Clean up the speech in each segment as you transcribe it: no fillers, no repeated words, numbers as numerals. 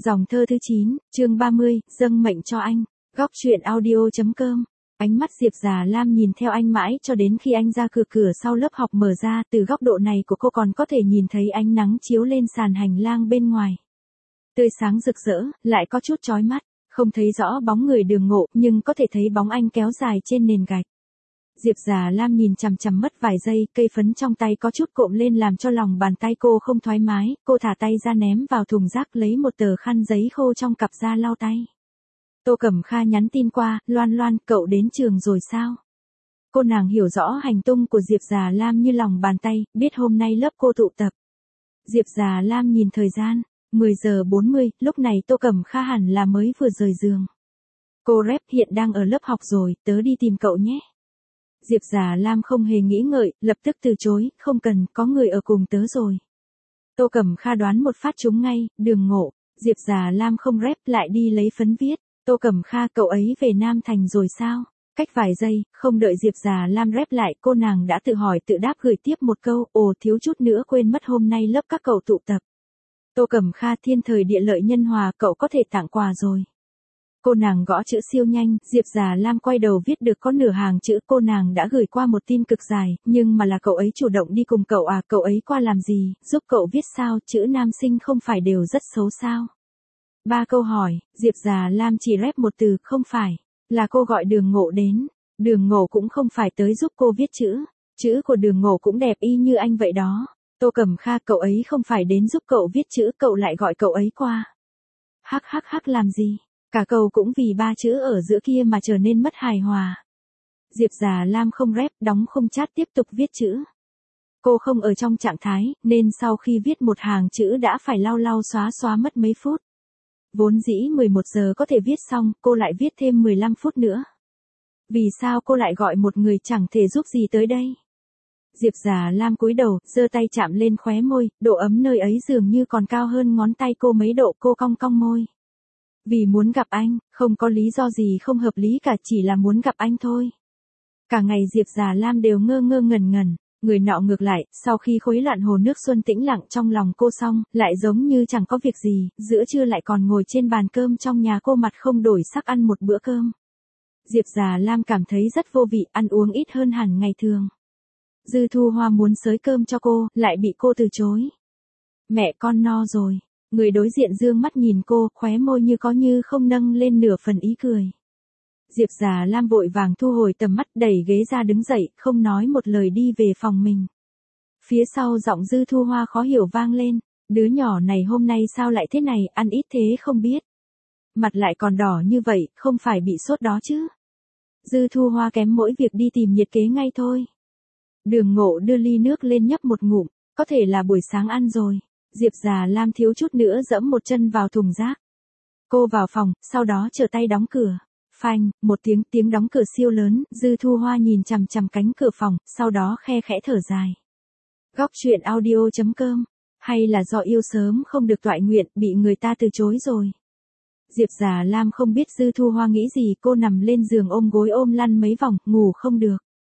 Dòng thơ thứ 9, chương 30, dâng mệnh cho anh. Góc truyện audio.com. Ánh mắt Diệp Già Lam nhìn theo anh mãi cho đến khi anh ra cửa sau lớp học mở ra, từ góc độ này của cô còn có thể nhìn thấy ánh nắng chiếu lên sàn hành lang bên ngoài. Tươi sáng rực rỡ, lại có chút chói mắt, không thấy rõ bóng người Đường Ngộ, nhưng có thể thấy bóng anh kéo dài trên nền gạch. Diệp Già Lam nhìn chằm chằm mất vài giây, cây phấn trong tay có chút cộm lên làm cho lòng bàn tay cô không thoải mái, cô thả tay ra ném vào thùng rác lấy một tờ khăn giấy khô trong cặp ra lau tay. Tô Cẩm Kha nhắn tin qua, Loan Loan, cậu đến trường rồi sao? Cô nàng hiểu rõ hành tung của Diệp Già Lam như lòng bàn tay, biết hôm nay lớp cô tụ tập. Diệp Già Lam nhìn thời gian, 10 giờ 40, lúc này Tô Cẩm Kha hẳn là mới vừa rời giường. Cô Rep hiện đang ở lớp học rồi, tớ đi tìm cậu nhé. Diệp Già Lam không hề nghĩ ngợi, lập tức từ chối, không cần, có người ở cùng tớ rồi. Tô Cẩm Kha đoán một phát trúng ngay, Đường Ngộ. Diệp Già Lam không rep lại đi lấy phấn viết. Tô Cẩm Kha, cậu ấy về Nam Thành rồi sao? Cách vài giây, không đợi Diệp Già Lam rep lại, cô nàng đã tự hỏi tự đáp gửi tiếp một câu, ồ thiếu chút nữa quên mất hôm nay lớp các cậu tụ tập. Tô Cẩm Kha, thiên thời địa lợi nhân hòa, cậu có thể tặng quà rồi. Cô nàng gõ chữ siêu nhanh, Diệp Già Lam quay đầu viết được có nửa hàng chữ, cô nàng đã gửi qua một tin cực dài, nhưng mà là cậu ấy chủ động đi cùng cậu à, cậu ấy qua làm gì, giúp cậu viết sao, chữ nam sinh không phải đều rất xấu sao. 3 câu hỏi, Diệp Già Lam chỉ rep một từ, không phải, là cô gọi Đường Ngộ đến, Đường Ngộ cũng không phải tới giúp cô viết chữ của Đường Ngộ cũng đẹp y như anh vậy đó. Tô Cẩm Kha, cậu ấy không phải đến giúp cậu viết chữ, cậu lại gọi cậu ấy qua. Hắc hắc hắc làm gì? Cả câu cũng vì 3 chữ ở giữa kia mà trở nên mất hài hòa. Diệp Già Lam không rep, đóng không chat tiếp tục viết chữ. Cô không ở trong trạng thái, nên sau khi viết một hàng chữ đã phải lau xóa mất mấy phút. Vốn dĩ 11 giờ có thể viết xong, cô lại viết thêm 15 phút nữa. Vì sao cô lại gọi một người chẳng thể giúp gì tới đây? Diệp Già Lam cúi đầu, giơ tay chạm lên khóe môi, độ ấm nơi ấy dường như còn cao hơn ngón tay cô mấy độ, cô cong cong môi. Vì muốn gặp anh, không có lý do gì không hợp lý cả, chỉ là muốn gặp anh thôi. Cả ngày Diệp Già Lam đều ngơ ngẩn, người nọ ngược lại, sau khi khuấy loạn hồ nước xuân tĩnh lặng trong lòng cô xong, lại giống như chẳng có việc gì, giữa trưa lại còn ngồi trên bàn cơm trong nhà cô mặt không đổi sắc ăn một bữa cơm. Diệp Già Lam cảm thấy rất vô vị, ăn uống ít hơn hẳn ngày thường. Dư Thu Hoa muốn xới cơm cho cô, lại bị cô từ chối. Mẹ con no rồi. Người đối diện dương mắt nhìn cô, khóe môi như có như không nâng lên nửa phần ý cười. Diệp Già Lam vội vàng thu hồi tầm mắt, đẩy ghế ra đứng dậy, không nói một lời đi về phòng mình. Phía sau giọng Dư Thu Hoa khó hiểu vang lên, đứa nhỏ này hôm nay sao lại thế này, ăn ít thế không biết. Mặt lại còn đỏ như vậy, không phải bị sốt đó chứ. Dư Thu Hoa kém mỗi việc đi tìm nhiệt kế ngay thôi. Đường Ngộ đưa ly nước lên nhấp một ngụm, có thể là buổi sáng ăn rồi. Diệp Già Lam thiếu chút nữa dẫm một chân vào thùng rác. Cô vào phòng, sau đó trở tay đóng cửa. Phanh, một tiếng đóng cửa siêu lớn, Dư Thu Hoa nhìn chằm chằm cánh cửa phòng, sau đó khe khẽ thở dài. Góc truyện audio.com, hay là do yêu sớm không được toại nguyện, bị người ta từ chối rồi. Diệp Già Lam không biết Dư Thu Hoa nghĩ gì, cô nằm lên giường ôm gối ôm lăn mấy vòng, ngủ không được.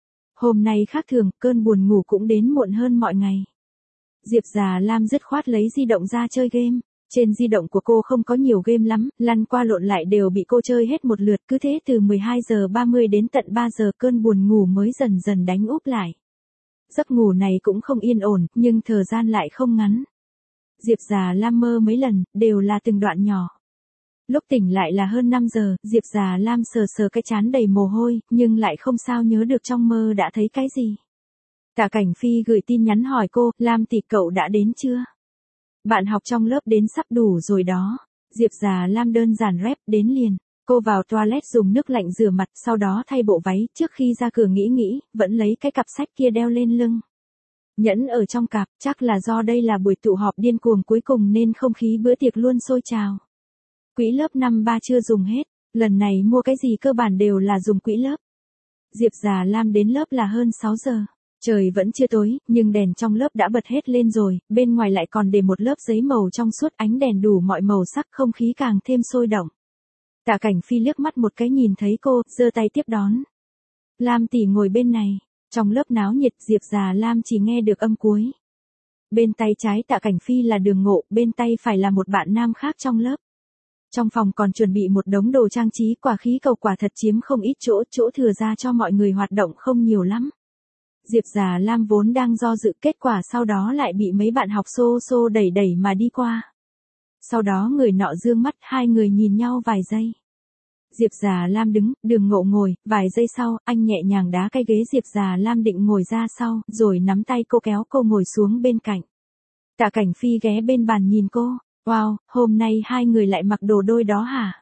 Hôm nay khác thường, cơn buồn ngủ cũng đến muộn hơn mọi ngày. Diệp Già Lam dứt khoát lấy di động ra chơi game. Trên di động của cô không có nhiều game lắm, lăn qua lộn lại đều bị cô chơi hết một lượt, cứ thế từ 12 giờ 30 đến tận 3 giờ cơn buồn ngủ mới dần dần đánh úp lại. Giấc ngủ này cũng không yên ổn, nhưng thời gian lại không ngắn. Diệp Già Lam mơ mấy lần, đều là từng đoạn nhỏ. Lúc tỉnh lại là hơn 5 giờ, Diệp Già Lam sờ cái trán đầy mồ hôi, nhưng lại không sao nhớ được trong mơ đã thấy cái gì. Tạ Cảnh Phi gửi tin nhắn hỏi cô, Lam tỷ cậu đã đến chưa? Bạn học trong lớp đến sắp đủ rồi đó. Diệp Già Lam đơn giản rep, đến liền. Cô vào toilet dùng nước lạnh rửa mặt, sau đó thay bộ váy, trước khi ra cửa nghĩ, vẫn lấy cái cặp sách kia đeo lên lưng. Nhẫn ở trong cặp, chắc là do đây là buổi tụ họp điên cuồng cuối cùng nên không khí bữa tiệc luôn sôi trào. Quỹ lớp năm 3 chưa dùng hết, lần này mua cái gì cơ bản đều là dùng quỹ lớp. Diệp Già Lam đến lớp là hơn 6 giờ. Trời vẫn chưa tối, nhưng đèn trong lớp đã bật hết lên rồi, bên ngoài lại còn để một lớp giấy màu trong suốt, ánh đèn đủ mọi màu sắc, không khí càng thêm sôi động. Tạ Cảnh Phi liếc mắt một cái nhìn thấy cô, giơ tay tiếp đón. Lam tỷ ngồi bên này. Trong lớp náo nhiệt, Diệp Già Lam chỉ nghe được âm cuối. Bên tay trái Tạ Cảnh Phi là Đường Ngộ, bên tay phải là một bạn nam khác trong lớp. Trong phòng còn chuẩn bị một đống đồ trang trí, quả khí cầu quả thật chiếm không ít chỗ, chỗ thừa ra cho mọi người hoạt động không nhiều lắm. Diệp Già Lam vốn đang do dự, kết quả sau đó lại bị mấy bạn học xô xô đẩy đẩy mà đi qua. Sau đó người nọ dương mắt, hai người nhìn nhau vài giây. Diệp Già Lam đứng, Đường Ngộ ngồi, vài giây sau, anh nhẹ nhàng đá cái ghế Diệp Già Lam định ngồi ra sau, rồi nắm tay cô kéo cô ngồi xuống bên cạnh. Tạ Cảnh Phi ghé bên bàn nhìn cô, wow, hôm nay hai người lại mặc đồ đôi đó hả?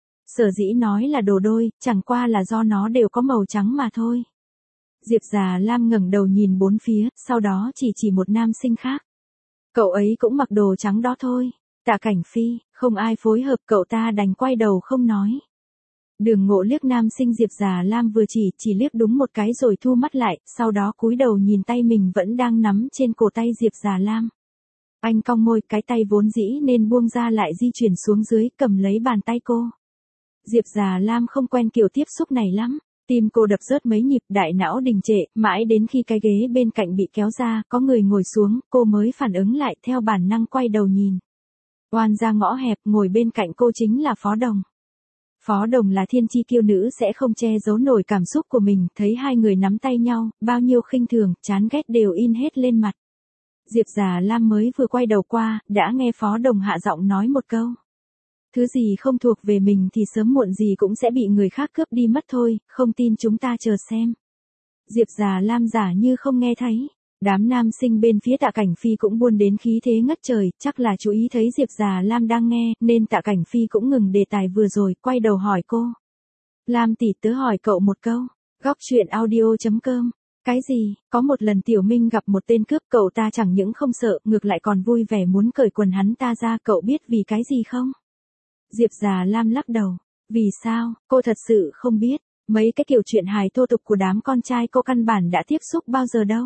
Sở dĩ nói là đồ đôi, chẳng qua là do nó đều có màu trắng mà thôi. Diệp Già Lam ngẩng đầu nhìn bốn phía, sau đó chỉ một nam sinh khác. Cậu ấy cũng mặc đồ trắng đó thôi. Tạ Cảnh Phi, không ai phối hợp, cậu ta đành quay đầu không nói. Đường Ngộ liếc nam sinh Diệp Già Lam vừa chỉ liếc đúng một cái rồi thu mắt lại, sau đó cúi đầu nhìn tay mình vẫn đang nắm trên cổ tay Diệp Già Lam. Anh cong môi, cái tay vốn dĩ nên buông ra lại di chuyển xuống dưới, cầm lấy bàn tay cô. Diệp Già Lam không quen kiểu tiếp xúc này lắm. Tim cô đập rớt mấy nhịp, đại não đình trệ, mãi đến khi cái ghế bên cạnh bị kéo ra, có người ngồi xuống, cô mới phản ứng lại, theo bản năng quay đầu nhìn. Oan ra ngõ hẹp, ngồi bên cạnh cô chính là Phó Đồng. Phó Đồng là thiên chi kiêu nữ sẽ không che giấu nổi cảm xúc của mình, thấy hai người nắm tay nhau, bao nhiêu khinh thường, chán ghét đều in hết lên mặt. Diệp Già Lam mới vừa quay đầu qua, đã nghe Phó Đồng hạ giọng nói một câu. Thứ gì không thuộc về mình thì sớm muộn gì cũng sẽ bị người khác cướp đi mất thôi, không tin chúng ta chờ xem. Diệp Già Lam giả như không nghe thấy. Đám nam sinh bên phía Tạ Cảnh Phi cũng buôn đến khí thế ngất trời, chắc là chú ý thấy Diệp Già Lam đang nghe, nên Tạ Cảnh Phi cũng ngừng đề tài vừa rồi, quay đầu hỏi cô. Lam tỷ, tớ hỏi cậu một câu. Góc truyện audio.com. Cái gì? Có một lần Tiểu Minh gặp một tên cướp, cậu ta chẳng những không sợ, ngược lại còn vui vẻ muốn cởi quần hắn ta ra, cậu biết vì cái gì không? Diệp Già Lam lắc đầu. Vì sao? Cô thật sự không biết. Mấy cái kiểu chuyện hài thô tục của đám con trai cô căn bản đã tiếp xúc bao giờ đâu.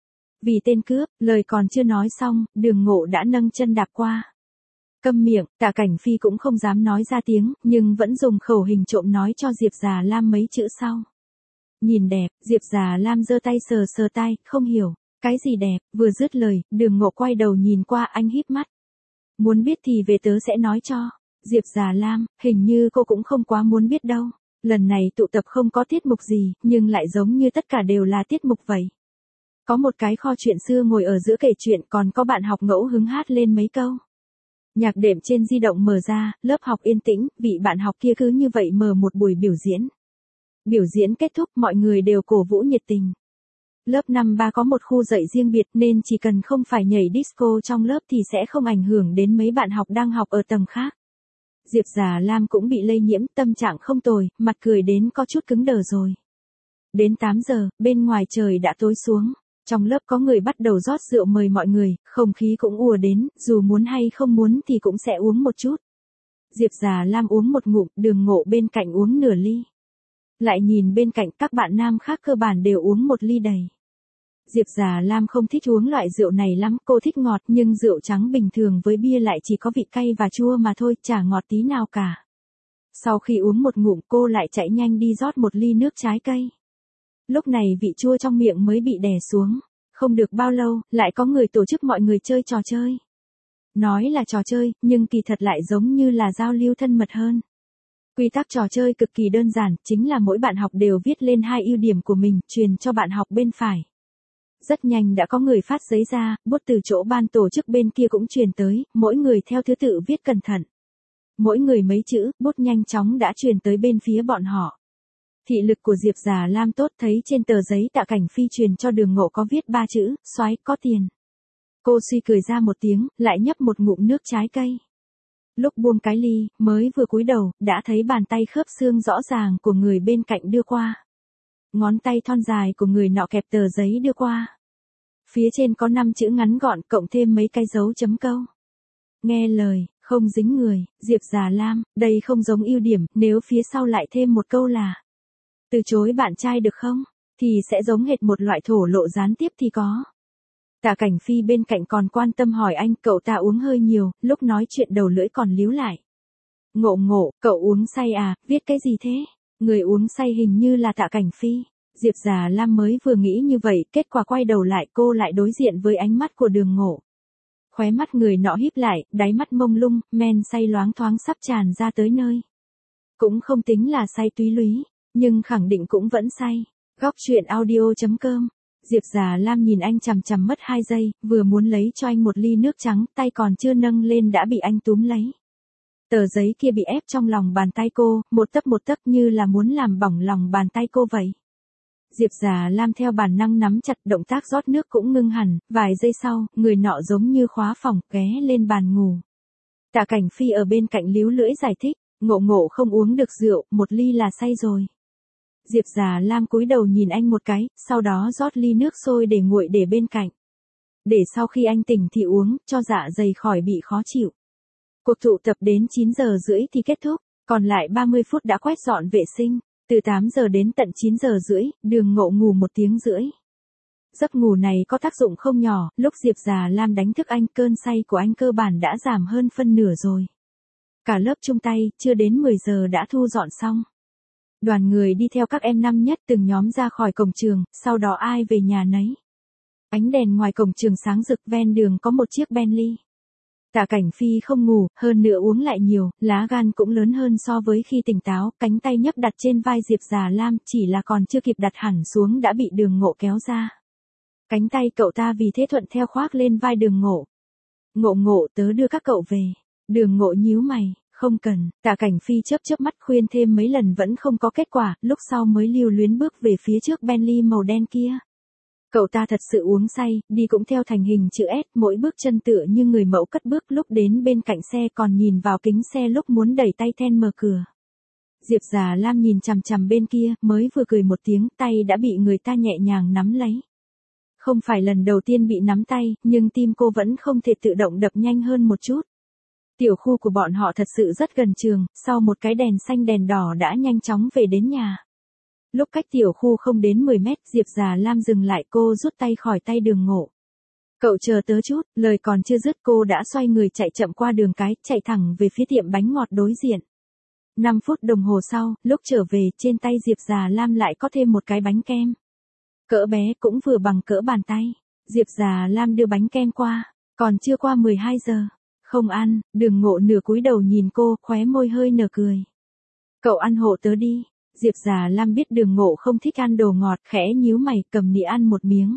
Vì tên cướp, lời còn chưa nói xong, Đường Ngộ đã nâng chân đạp qua. Câm miệng, Tạ Cảnh Phi cũng không dám nói ra tiếng, nhưng vẫn dùng khẩu hình trộm nói cho Diệp Già Lam mấy chữ sau. Nhìn đẹp, Diệp Già Lam giơ tay sờ tai, không hiểu. Cái gì đẹp? Vừa dứt lời, Đường Ngộ quay đầu nhìn qua, anh híp mắt. Muốn biết thì về tớ sẽ nói cho. Diệp Già Lam, hình như cô cũng không quá muốn biết đâu. Lần này tụ tập không có tiết mục gì, nhưng lại giống như tất cả đều là tiết mục vậy. Có một cái kho chuyện xưa ngồi ở giữa kể chuyện, còn có bạn học ngẫu hứng hát lên mấy câu. Nhạc đệm trên di động mở ra, lớp học yên tĩnh, vị bạn học kia cứ như vậy mở một buổi biểu diễn. Biểu diễn kết thúc, mọi người đều cổ vũ nhiệt tình. Lớp 5-3 có một khu dạy riêng biệt nên chỉ cần không phải nhảy disco trong lớp thì sẽ không ảnh hưởng đến mấy bạn học đang học ở tầng khác. Diệp Già Lam cũng bị lây nhiễm, tâm trạng không tồi, mặt cười đến có chút cứng đờ rồi. Đến 8 giờ, bên ngoài trời đã tối xuống. Trong lớp có người bắt đầu rót rượu mời mọi người, không khí cũng ùa đến, dù muốn hay không muốn thì cũng sẽ uống một chút. Diệp Già Lam uống một ngụm, Đường Ngộ bên cạnh uống nửa ly. Lại nhìn bên cạnh, các bạn nam khác cơ bản đều uống một ly đầy. Diệp Già Lam không thích uống loại rượu này lắm, cô thích ngọt, nhưng rượu trắng bình thường với bia lại chỉ có vị cay và chua mà thôi, chả ngọt tí nào cả. Sau khi uống một ngụm, cô lại chạy nhanh đi rót một ly nước trái cây. Lúc này vị chua trong miệng mới bị đè xuống. Không được bao lâu, lại có người tổ chức mọi người chơi trò chơi. Nói là trò chơi, nhưng kỳ thật lại giống như là giao lưu thân mật hơn. Quy tắc trò chơi cực kỳ đơn giản, chính là mỗi bạn học đều viết lên 2 ưu điểm của mình, truyền cho bạn học bên phải. Rất nhanh đã có người phát giấy ra, bút từ chỗ ban tổ chức bên kia cũng truyền tới, mỗi người theo thứ tự viết cẩn thận. Mỗi người mấy chữ, bút nhanh chóng đã truyền tới bên phía bọn họ. Thị lực của Diệp Già Lam tốt, thấy trên tờ giấy Tạ Cảnh Phi truyền cho Đường Ngộ có viết 3 chữ, soái có tiền. Cô suy cười ra một tiếng, lại nhấp một ngụm nước trái cây. Lúc buông cái ly, mới vừa cúi đầu, đã thấy bàn tay khớp xương rõ ràng của người bên cạnh đưa qua. Ngón tay thon dài của người nọ kẹp tờ giấy đưa qua. Phía trên có 5 chữ ngắn gọn, cộng thêm mấy cái dấu chấm câu. Nghe lời, không dính người, Diệp Già Lam, đây không giống ưu điểm, nếu phía sau lại thêm một câu là từ chối bạn trai được không? Thì sẽ giống hệt một loại thổ lộ gián tiếp thì có. Tạ Cảnh Phi bên cạnh còn quan tâm hỏi anh, cậu ta uống hơi nhiều, lúc nói chuyện đầu lưỡi còn líu lại. Ngộ, cậu uống say à, viết cái gì thế? Người uống say hình như là Tạ Cảnh Phi. Diệp Già Lam mới vừa nghĩ như vậy, kết quả quay đầu lại cô lại đối diện với ánh mắt của Đường Ngộ. Khóe mắt người nọ híp lại, đáy mắt mông lung, men say loáng thoáng sắp tràn ra tới nơi. Cũng không tính là say túy lúy, nhưng khẳng định cũng vẫn say. Góc truyện audio.com. Diệp Già Lam nhìn anh chằm chằm mất 2 giây, vừa muốn lấy cho anh một ly nước trắng, tay còn chưa nâng lên đã bị anh túm lấy. Tờ giấy kia bị ép trong lòng bàn tay cô, một tấc như là muốn làm bỏng lòng bàn tay cô vậy. Diệp Già Lam theo bản năng nắm chặt, động tác rót nước cũng ngưng hẳn, vài giây sau, người nọ giống như khóa phòng, ghé lên bàn ngủ. Tạ Cảnh Phi ở bên cạnh líu lưỡi giải thích, Ngộ không uống được rượu, một ly là say rồi. Diệp Già Lam cúi đầu nhìn anh một cái, sau đó rót ly nước sôi để nguội để bên cạnh. Để sau khi anh tỉnh thì uống, cho dạ dày khỏi bị khó chịu. Cuộc tụ tập đến 9 giờ rưỡi thì kết thúc, còn lại 30 phút đã quét dọn vệ sinh. Từ 8 giờ đến tận 9 giờ rưỡi, Đường Ngộ ngủ 1 tiếng rưỡi. Giấc ngủ này có tác dụng không nhỏ, lúc Diệp Già Lam đánh thức anh, cơn say của anh cơ bản đã giảm hơn phân nửa rồi. Cả lớp chung tay, chưa đến 10 giờ đã thu dọn xong. Đoàn người đi theo các em năm nhất từng nhóm ra khỏi cổng trường, sau đó ai về nhà nấy. Ánh đèn ngoài cổng trường sáng rực, ven đường có một chiếc Bentley. Tạ Cảnh Phi không ngủ, hơn nữa uống lại nhiều, lá gan cũng lớn hơn so với khi tỉnh táo, cánh tay nhấc đặt trên vai Diệp Già Lam, chỉ là còn chưa kịp đặt hẳn xuống đã bị Đường Ngộ kéo ra. Cánh tay cậu ta vì thế thuận theo khoác lên vai Đường Ngộ. Ngộ, tớ đưa các cậu về. Đường Ngộ nhíu mày, không cần. Tạ Cảnh Phi chớp mắt khuyên thêm mấy lần vẫn không có kết quả, lúc sau mới lưu luyến bước về phía trước Bentley màu đen kia. Cậu ta thật sự uống say, đi cũng theo thành hình chữ S, mỗi bước chân tựa như người mẫu cất bước, lúc đến bên cạnh xe còn nhìn vào kính xe lúc muốn đẩy tay then mở cửa. Diệp Già Lam nhìn chằm chằm bên kia, mới vừa cười một tiếng, tay đã bị người ta nhẹ nhàng nắm lấy. Không phải lần đầu tiên bị nắm tay, nhưng tim cô vẫn không thể tự động đập nhanh hơn một chút. Tiểu khu của bọn họ thật sự rất gần trường, sau một cái đèn xanh đèn đỏ đã nhanh chóng về đến nhà. Lúc cách tiểu khu không đến 10 mét, Diệp Già Lam dừng lại, cô rút tay khỏi tay Đường Ngộ. Cậu chờ tớ chút, lời còn chưa dứt cô đã xoay người chạy chậm qua đường cái, chạy thẳng về phía tiệm bánh ngọt đối diện. 5 phút đồng hồ sau, lúc trở về, trên tay Diệp Già Lam lại có thêm một cái bánh kem. Cỡ bé cũng vừa bằng cỡ bàn tay. Diệp Già Lam đưa bánh kem qua, còn chưa qua 12 giờ. Không ăn, Đường Ngộ nửa cúi đầu nhìn cô, khóe môi hơi nở cười. Cậu ăn hộ tớ đi. Diệp Già Lam biết Đường Ngộ không thích ăn đồ ngọt, khẽ nhíu mày, cầm nĩa ăn một miếng.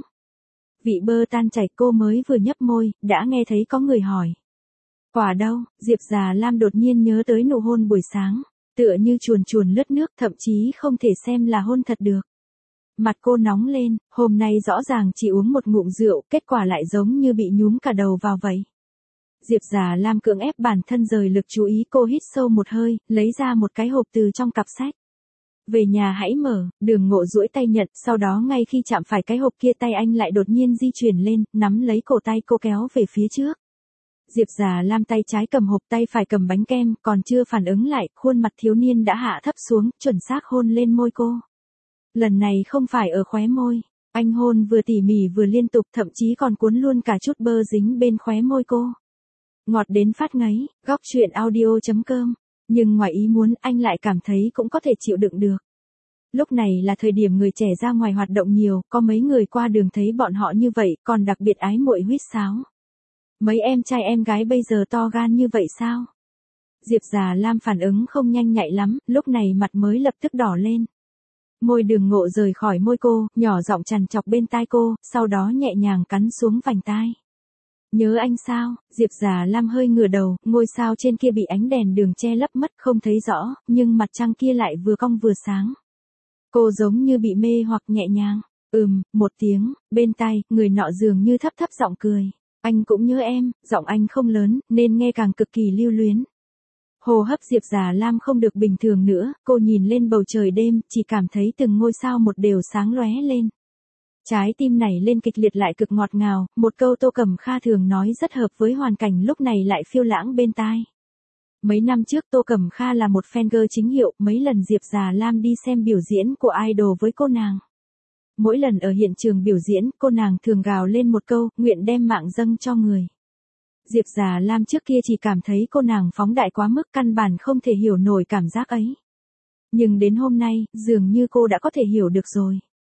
Vị bơ tan chảy, cô mới vừa nhấp môi, đã nghe thấy có người hỏi. Quả đâu? Diệp Già Lam đột nhiên nhớ tới nụ hôn buổi sáng, tựa như chuồn lướt nước, thậm chí không thể xem là hôn thật được. Mặt cô nóng lên, hôm nay rõ ràng chỉ uống một ngụm rượu, kết quả lại giống như bị nhúm cả đầu vào vậy. Diệp Già Lam cưỡng ép bản thân rời lực chú ý, cô hít sâu một hơi, lấy ra một cái hộp từ trong cặp sách. Về nhà hãy mở. Đường Ngộ duỗi tay nhận, sau đó ngay khi chạm phải cái hộp kia, tay anh lại đột nhiên di chuyển lên, nắm lấy cổ tay cô kéo về phía trước. Diệp Già Lam tay trái cầm hộp, tay phải cầm bánh kem, còn chưa phản ứng lại, khuôn mặt thiếu niên đã hạ thấp xuống, chuẩn xác hôn lên môi cô. Lần này không phải ở khóe môi, anh hôn vừa tỉ mỉ vừa liên tục, thậm chí còn cuốn luôn cả chút bơ dính bên khóe môi cô. Ngọt đến phát ngấy. Góc truyện audio.com. Nhưng ngoài ý muốn, anh lại cảm thấy cũng có thể chịu đựng được. Lúc này là thời điểm người trẻ ra ngoài hoạt động nhiều, có mấy người qua đường thấy bọn họ như vậy, còn đặc biệt ái muội huýt sáo. Mấy em trai em gái bây giờ to gan như vậy sao? Diệp Già Lam phản ứng không nhanh nhạy lắm, lúc này mặt mới lập tức đỏ lên. Môi Đường Ngộ rời khỏi môi cô, nhỏ giọng trằn trọc bên tai cô, sau đó nhẹ nhàng cắn xuống vành tai. Nhớ anh sao? Diệp Già Lam hơi ngửa đầu, ngôi sao trên kia bị ánh đèn đường che lấp mất không thấy rõ, nhưng mặt trăng kia lại vừa cong vừa sáng. Cô giống như bị mê hoặc nhẹ nhàng. Một tiếng, bên tai, người nọ dường như thấp giọng cười. Anh cũng nhớ em, giọng anh không lớn, nên nghe càng cực kỳ lưu luyến. Hô hấp Diệp Già Lam không được bình thường nữa, cô nhìn lên bầu trời đêm, chỉ cảm thấy từng ngôi sao một đều sáng lóe lên. Trái tim này lên kịch liệt lại cực ngọt ngào, một câu Tô Cẩm Kha thường nói rất hợp với hoàn cảnh lúc này lại phiêu lãng bên tai. Mấy năm trước Tô Cẩm Kha là một fan girl chính hiệu, mấy lần Diệp Già Lam đi xem biểu diễn của idol với cô nàng. Mỗi lần ở hiện trường biểu diễn, cô nàng thường gào lên một câu, nguyện đem mạng dâng cho người. Diệp Già Lam trước kia chỉ cảm thấy cô nàng phóng đại quá mức, căn bản không thể hiểu nổi cảm giác ấy. Nhưng đến hôm nay, dường như cô đã có thể hiểu được rồi.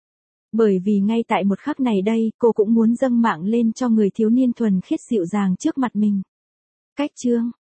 Bởi vì ngay tại một khắc này đây, cô cũng muốn dâng mạng lên cho người thiếu niên thuần khiết dịu dàng trước mặt mình. Cách chương